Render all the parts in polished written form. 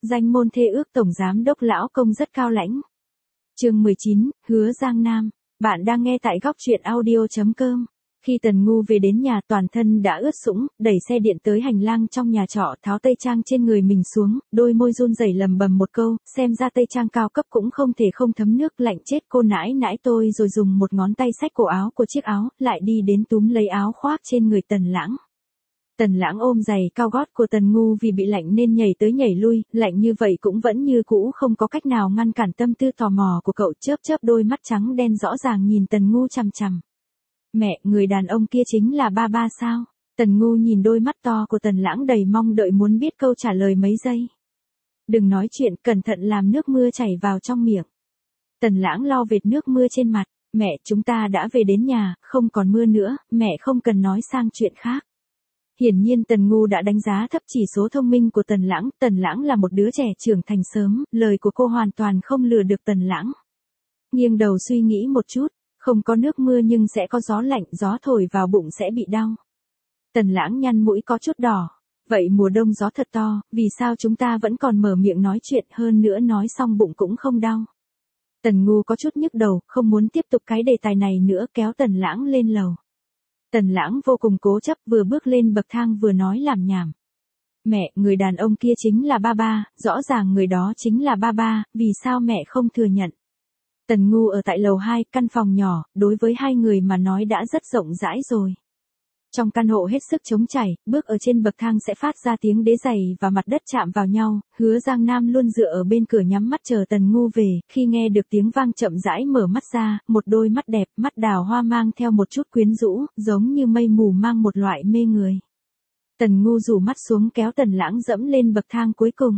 Danh môn thê ước tổng giám đốc lão công rất cao lãnh. Chương 19, Hứa Giang Nam. Bạn đang nghe tại góc truyện audio.com. Khi Tần Ngu về đến nhà, toàn thân đã ướt sũng, đẩy xe điện tới hành lang trong nhà trọ, tháo tây trang trên người mình xuống, đôi môi run rẩy lầm bầm một câu, xem ra tây trang cao cấp cũng không thể không thấm nước, lạnh chết cô nãi nãi tôi, rồi dùng một ngón tay xách cổ áo của chiếc áo, lại đi đến túm lấy áo khoác trên người Tần Lãng. Tần Lãng ôm giày cao gót của Tần Ngu vì bị lạnh nên nhảy tới nhảy lui, lạnh như vậy cũng vẫn như cũ, không có cách nào ngăn cản tâm tư tò mò của cậu, chớp chớp đôi mắt trắng đen rõ ràng nhìn Tần Ngu chằm chằm. Mẹ, người đàn ông kia chính là ba ba sao? Tần Ngu nhìn đôi mắt to của Tần Lãng đầy mong đợi muốn biết câu trả lời mấy giây. Đừng nói chuyện, cẩn thận làm nước mưa chảy vào trong miệng. Tần Lãng lau vệt nước mưa trên mặt. Mẹ, chúng ta đã về đến nhà, không còn mưa nữa, mẹ không cần nói sang chuyện khác. Hiển nhiên Tần Ngu đã đánh giá thấp chỉ số thông minh của Tần Lãng là một đứa trẻ trưởng thành sớm, lời của cô hoàn toàn không lừa được Tần Lãng. Nghiêng đầu suy nghĩ một chút, không có nước mưa nhưng sẽ có gió lạnh, gió thổi vào bụng sẽ bị đau. Tần Lãng nhăn mũi có chút đỏ. Vậy mùa đông gió thật to, vì sao chúng ta vẫn còn mở miệng nói chuyện, hơn nữa nói xong bụng cũng không đau. Tần Ngu có chút nhức đầu, không muốn tiếp tục cái đề tài này nữa, kéo Tần Lãng lên lầu. Tần Lãng vô cùng cố chấp, vừa bước lên bậc thang vừa nói làm nhảm. Mẹ, người đàn ông kia chính là ba ba, rõ ràng người đó chính là ba ba, vì sao mẹ không thừa nhận? Tần Ngu ở tại lầu 2, căn phòng nhỏ, đối với hai người mà nói đã rất rộng rãi rồi. Trong căn hộ hết sức trống trải, bước ở trên bậc thang sẽ phát ra tiếng đế giày và mặt đất chạm vào nhau, Hứa Giang Nam luôn dựa ở bên cửa nhắm mắt chờ Tần Ngu về, khi nghe được tiếng vang chậm rãi mở mắt ra, một đôi mắt đẹp, mắt đào hoa mang theo một chút quyến rũ, giống như mây mù mang một loại mê người. Tần Ngu rủ mắt xuống kéo Tần Lãng dẫm lên bậc thang cuối cùng.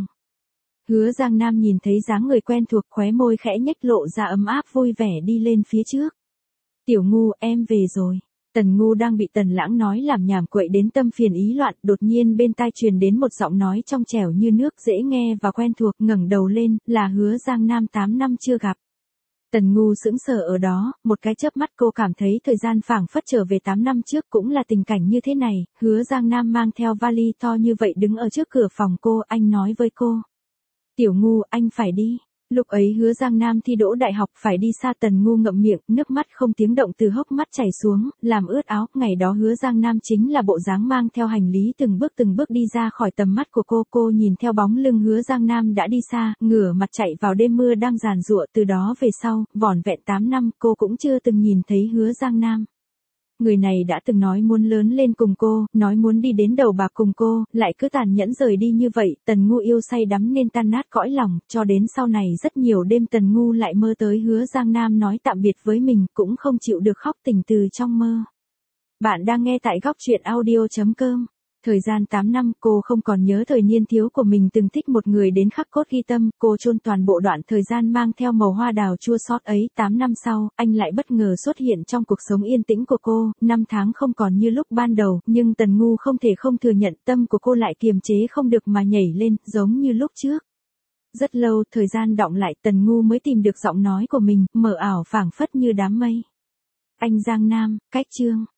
Hứa Giang Nam nhìn thấy dáng người quen thuộc, khóe môi khẽ nhếch lộ ra ấm áp vui vẻ đi lên phía trước. Tiểu Ngu, em về rồi. Tần Ngu đang bị Tần Lãng nói làm nhảm quậy đến tâm phiền ý loạn, đột nhiên bên tai truyền đến một giọng nói trong trẻo như nước, dễ nghe và quen thuộc, ngẩng đầu lên, là Hứa Giang Nam 8 năm chưa gặp. Tần Ngu sững sờ ở đó, một cái chớp mắt cô cảm thấy thời gian phảng phất trở về 8 năm trước, cũng là tình cảnh như thế này, Hứa Giang Nam mang theo vali to như vậy đứng ở trước cửa phòng cô, anh nói với cô. Tiểu Ngu, anh phải đi. Lúc ấy Hứa Giang Nam thi đỗ đại học phải đi xa, Tần Ngu ngậm miệng, nước mắt không tiếng động từ hốc mắt chảy xuống, làm ướt áo. Ngày đó Hứa Giang Nam chính là bộ dáng mang theo hành lý từng bước đi ra khỏi tầm mắt của cô nhìn theo bóng lưng Hứa Giang Nam đã đi xa, ngửa mặt chạy vào đêm mưa đang giàn giụa, từ đó về sau, vỏn vẹn 8 năm, cô cũng chưa từng nhìn thấy Hứa Giang Nam. Người này đã từng nói muốn lớn lên cùng cô, nói muốn đi đến đầu bạc cùng cô, lại cứ tàn nhẫn rời đi như vậy, Tần Ngu yêu say đắm nên tan nát cõi lòng, cho đến sau này rất nhiều đêm Tần Ngu lại mơ tới Hứa Giang Nam nói tạm biệt với mình, cũng không chịu được khóc tỉnh từ trong mơ. Bạn đang nghe tại góc truyện audio.com. Thời gian 8 năm, cô không còn nhớ thời niên thiếu của mình từng thích một người đến khắc cốt ghi tâm, cô chôn toàn bộ đoạn thời gian mang theo màu hoa đào chua xót ấy. 8 năm sau, anh lại bất ngờ xuất hiện trong cuộc sống yên tĩnh của cô, năm tháng không còn như lúc ban đầu, nhưng Tần Ngu không thể không thừa nhận tâm của cô lại kiềm chế không được mà nhảy lên, giống như lúc trước. Rất lâu, thời gian đọng lại, Tần Ngu mới tìm được giọng nói của mình, mờ ảo phảng phất như đám mây. Anh Giang Nam, cách chương.